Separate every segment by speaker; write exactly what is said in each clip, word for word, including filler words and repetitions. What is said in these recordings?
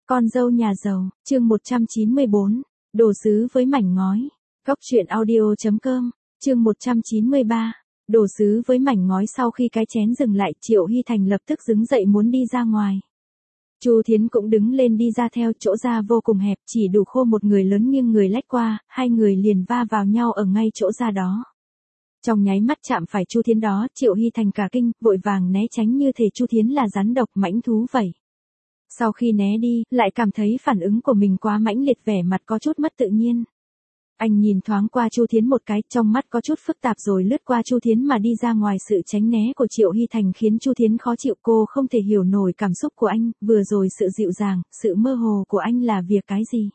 Speaker 1: Con dâu nhà giàu, chương một trăm chín mươi bốn, đồ sứ với mảnh ngói. Góc truyện audio.com, chương một trăm chín mươi ba, đồ sứ với mảnh ngói. Sau khi cái chén dừng lại, Triệu Hy Thành lập tức đứng dậy muốn đi ra ngoài. Chu Thiến cũng đứng lên đi ra theo, chỗ ra vô cùng hẹp, chỉ đủ khô một người lớn nghiêng người lách qua, hai người liền va vào nhau ở ngay chỗ ra đó. Trong nháy mắt chạm phải Chu Thiến đó, Triệu Hy Thành cả kinh, vội vàng né tránh như thể Chu Thiến là rắn độc mãnh thú vậy. Sau khi né đi, lại cảm thấy phản ứng của mình quá mãnh liệt, vẻ mặt có chút mất tự nhiên. Anh nhìn thoáng qua Chu Thiến một cái, trong mắt có chút phức tạp rồi lướt qua Chu Thiến mà đi ra ngoài. Sự tránh né của Triệu Hy Thành khiến Chu Thiến khó chịu, cô không thể hiểu nổi cảm xúc của anh, vừa rồi sự dịu dàng, sự mơ hồ của anh là việc cái gì?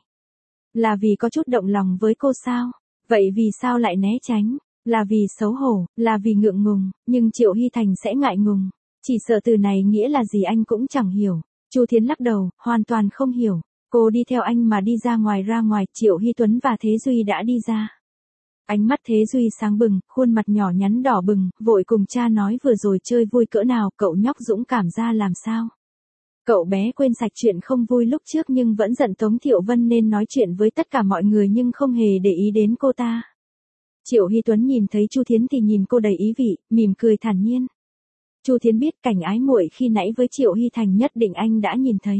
Speaker 1: Là vì có chút động lòng với cô sao? Vậy vì sao lại né tránh? Là vì xấu hổ, là vì ngượng ngùng, nhưng Triệu Hy Thành sẽ ngại ngùng. Chỉ sợ từ này nghĩa là gì anh cũng chẳng hiểu. Chu Thiến lắc đầu, hoàn toàn không hiểu. Cô đi theo anh mà đi ra ngoài. Ra ngoài, Triệu Hy Tuấn và Thế Duy đã đi ra. Ánh mắt Thế Duy sáng bừng, khuôn mặt nhỏ nhắn đỏ bừng, vội cùng cha nói vừa rồi chơi vui cỡ nào, cậu nhóc dũng cảm ra làm sao. Cậu bé quên sạch chuyện không vui lúc trước nhưng vẫn giận Tống Thiệu Vân nên nói chuyện với tất cả mọi người nhưng không hề để ý đến cô ta. Triệu Hy Tuấn nhìn thấy Chu Thiến thì nhìn cô đầy ý vị, mỉm cười thản nhiên. Chu Thiến biết cảnh ái muội khi nãy với Triệu Hy Thành nhất định anh đã nhìn thấy.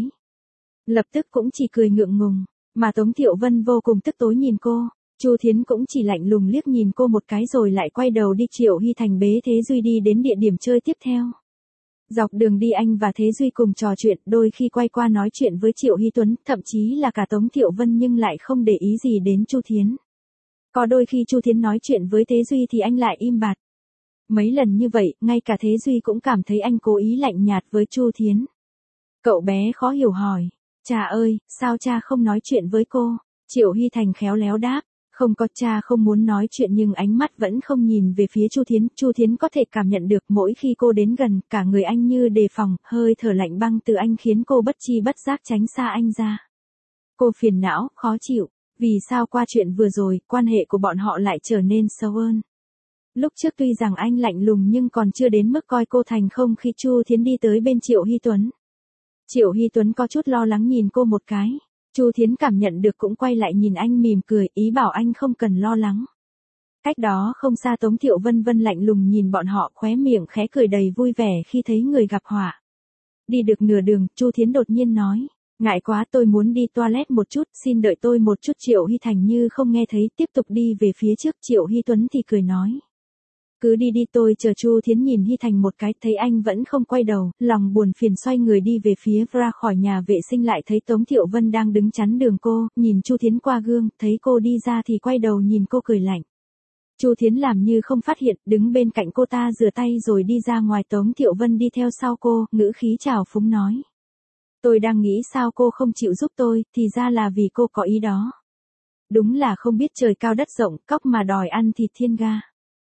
Speaker 1: Lập tức cũng chỉ cười ngượng ngùng, mà Tống Thiệu Vân vô cùng tức tối nhìn cô. Chu Thiến cũng chỉ lạnh lùng liếc nhìn cô một cái rồi lại quay đầu đi. Triệu Hy Thành bế Thế Duy đi đến địa điểm chơi tiếp theo. Dọc đường đi anh và Thế Duy cùng trò chuyện, đôi khi quay qua nói chuyện với Triệu Hy Tuấn, thậm chí là cả Tống Thiệu Vân nhưng lại không để ý gì đến Chu Thiến. Có đôi khi Chu Thiến nói chuyện với Thế Duy thì anh lại im bặt. Mấy lần như vậy, ngay cả Thế Duy cũng cảm thấy anh cố ý lạnh nhạt với Chu Thiến. Cậu bé khó hiểu hỏi, cha ơi, sao cha không nói chuyện với cô? Triệu Hy Thành khéo léo đáp, không có, cha không muốn nói chuyện nhưng ánh mắt vẫn không nhìn về phía Chu Thiến. Chu Thiến có thể cảm nhận được mỗi khi cô đến gần, cả người anh như đề phòng, hơi thở lạnh băng từ anh khiến cô bất chi bất giác tránh xa anh ra. Cô phiền não, khó chịu, vì sao qua chuyện vừa rồi, quan hệ của bọn họ lại trở nên sâu hơn. Lúc trước tuy rằng anh lạnh lùng nhưng còn chưa đến mức coi cô thành không. Khi Chu Thiến đi tới bên Triệu Hy Tuấn, Triệu Hy Tuấn có chút lo lắng nhìn cô một cái. Chu Thiến cảm nhận được cũng quay lại nhìn anh mỉm cười, ý bảo anh không cần lo lắng. Cách đó không xa Tống Thiệu Vân Vân lạnh lùng nhìn bọn họ, khóe miệng khẽ cười đầy vui vẻ khi thấy người gặp họa. Đi được nửa đường, Chu Thiến đột nhiên nói, ngại quá tôi muốn đi toilet một chút, xin đợi tôi một chút. Triệu Hy Thành như không nghe thấy, tiếp tục đi về phía trước. Triệu Hy Tuấn thì cười nói, cứ đi đi, tôi chờ. Chu Thiến nhìn Hy Thành một cái, thấy anh vẫn không quay đầu, lòng buồn phiền xoay người đi về phía ra khỏi nhà vệ sinh. Lại thấy Tống Thiệu Vân đang đứng chắn đường cô, nhìn Chu Thiến qua gương, thấy cô đi ra thì quay đầu nhìn cô cười lạnh. Chu Thiến làm như không phát hiện, đứng bên cạnh cô ta rửa tay rồi đi ra ngoài. Tống Thiệu Vân đi theo sau cô, ngữ khí trào phúng nói, tôi đang nghĩ sao cô không chịu giúp tôi, thì ra là vì cô có ý đó. Đúng là không biết trời cao đất rộng, cóc mà đòi ăn thịt thiên ga.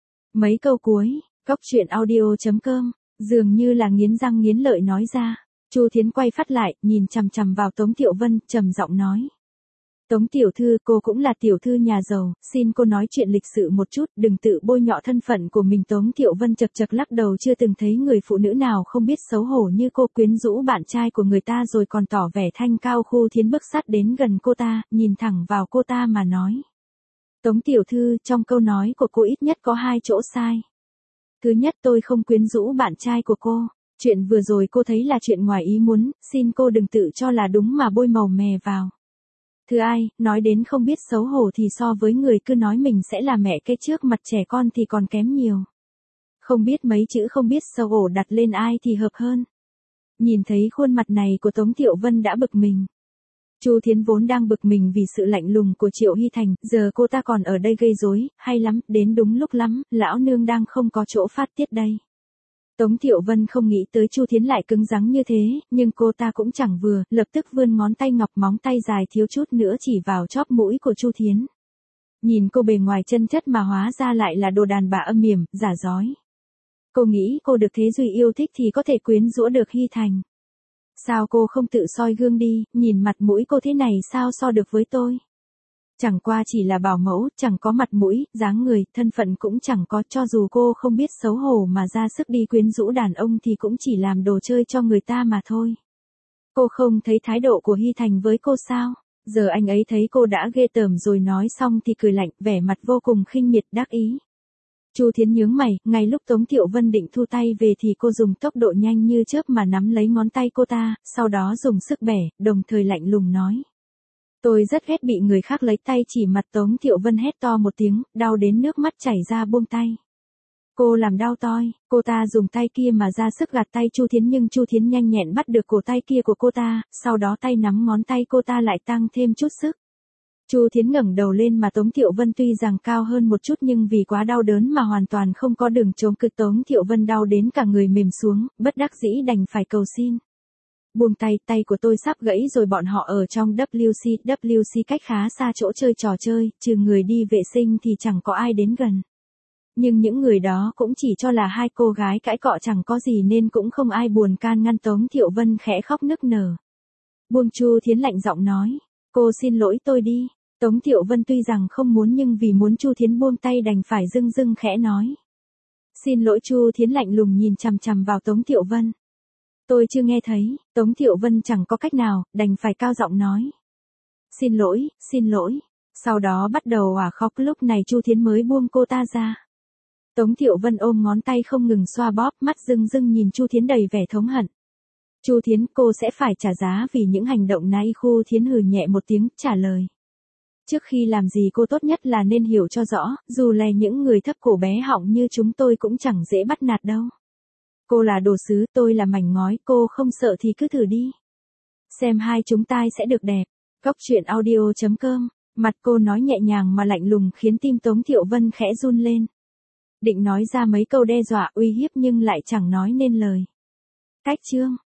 Speaker 1: Mấy câu cuối, góc truyện audio.com, dường như là nghiến răng nghiến lợi nói ra. Chu Thiến quay phát lại, nhìn chằm chằm vào Tống Thiệu Vân, trầm giọng nói, Tống tiểu thư, cô cũng là tiểu thư nhà giàu, xin cô nói chuyện lịch sự một chút, đừng tự bôi nhọ thân phận của mình. Tống Thiệu Vân chật chật lắc đầu, chưa từng thấy người phụ nữ nào không biết xấu hổ như cô, quyến rũ bạn trai của người ta rồi còn tỏ vẻ thanh cao. Chu Thiến bước sát đến gần cô ta, nhìn thẳng vào cô ta mà nói, Tống tiểu thư, trong câu nói của cô ít nhất có hai chỗ sai. Thứ nhất, tôi không quyến rũ bạn trai của cô. Chuyện vừa rồi cô thấy là chuyện ngoài ý muốn, xin cô đừng tự cho là đúng mà bôi màu mè vào. Thứ hai, nói đến không biết xấu hổ thì so với người cứ nói mình sẽ là mẹ cái trước mặt trẻ con thì còn kém nhiều. Không biết mấy chữ không biết xấu hổ đặt lên ai thì hợp hơn. Nhìn thấy khuôn mặt này của Tống Thiệu Vân đã bực mình. Chu Thiến vốn đang bực mình vì sự lạnh lùng của Triệu Hy Thành, giờ cô ta còn ở đây gây rối, hay lắm, đến đúng lúc lắm, lão nương đang không có chỗ phát tiết đây. Tống Thiệu Vân không nghĩ tới Chu Thiến lại cứng rắn như thế, nhưng cô ta cũng chẳng vừa, lập tức vươn ngón tay ngọc móng tay dài thiếu chút nữa chỉ vào chóp mũi của Chu Thiến. Nhìn cô bề ngoài chân chất mà hóa ra lại là đồ đàn bà âm mỉm, giả dối. Cô nghĩ cô được Thế Duy yêu thích thì có thể quyến rũ được Hy Thành. Sao cô không tự soi gương đi, nhìn mặt mũi cô thế này sao so được với tôi? Chẳng qua chỉ là bảo mẫu, chẳng có mặt mũi, dáng người, thân phận cũng chẳng có. Cho dù cô không biết xấu hổ mà ra sức đi quyến rũ đàn ông thì cũng chỉ làm đồ chơi cho người ta mà thôi. Cô không thấy thái độ của Hy Thành với cô sao? Giờ anh ấy thấy cô đã ghê tởm rồi, nói xong thì cười lạnh, vẻ mặt vô cùng khinh miệt đắc ý. Chu Thiến nhướng mày, ngay lúc Tống Thiệu Vân định thu tay về thì cô dùng tốc độ nhanh như chớp mà nắm lấy ngón tay cô ta, sau đó dùng sức bẻ, đồng thời lạnh lùng nói. Tôi rất ghét bị người khác lấy tay chỉ mặt. Tống Thiệu Vân hét to một tiếng, đau đến nước mắt chảy ra, buông tay. Cô làm đau toi, cô ta dùng tay kia mà ra sức gạt tay Chu Thiến, nhưng Chu Thiến nhanh nhẹn bắt được cổ tay kia của cô ta, sau đó tay nắm ngón tay cô ta lại tăng thêm chút sức. Chu Thiến ngẩng đầu lên mà Tống Thiệu Vân tuy rằng cao hơn một chút nhưng vì quá đau đớn mà hoàn toàn không có đường chống cự. Tống Thiệu Vân đau đến cả người mềm xuống, bất đắc dĩ đành phải cầu xin. Buông tay, tay của tôi sắp gãy rồi. Bọn họ ở trong W C, W C cách khá xa chỗ chơi trò chơi, trừ người đi vệ sinh thì chẳng có ai đến gần. Nhưng những người đó cũng chỉ cho là hai cô gái cãi cọ chẳng có gì nên cũng không ai buồn can ngăn. Tống Thiệu Vân khẽ khóc nức nở. Buông, Chu Thiến lạnh giọng nói. Cô xin lỗi tôi đi. Tống Thiệu Vân tuy rằng không muốn nhưng vì muốn Chu Thiến buông tay đành phải dưng dưng khẽ nói. Xin lỗi. Chu Thiến lạnh lùng nhìn chằm chằm vào Tống Thiệu Vân. Tôi chưa nghe thấy. Tống Thiệu Vân chẳng có cách nào, đành phải cao giọng nói. Xin lỗi, xin lỗi. Sau đó bắt đầu òa khóc, lúc này Chu Thiến mới buông cô ta ra. Tống Thiệu Vân ôm ngón tay không ngừng xoa bóp, mắt rưng rưng nhìn Chu Thiến đầy vẻ thống hận. Chu Thiến, cô sẽ phải trả giá vì những hành động này. Chu Thiến hừ nhẹ một tiếng, trả lời. Trước khi làm gì cô tốt nhất là nên hiểu cho rõ, dù là những người thấp cổ bé họng như chúng tôi cũng chẳng dễ bắt nạt đâu. Cô là đồ sứ, tôi là mảnh ngói, cô không sợ thì cứ thử đi. Xem hai chúng ta sẽ được đẹp. Cóc truyện audio chấm com. Mặt cô nói nhẹ nhàng mà lạnh lùng khiến tim Tống Thiệu Vân khẽ run lên. Định nói ra mấy câu đe dọa uy hiếp nhưng lại chẳng nói nên lời. Cách chương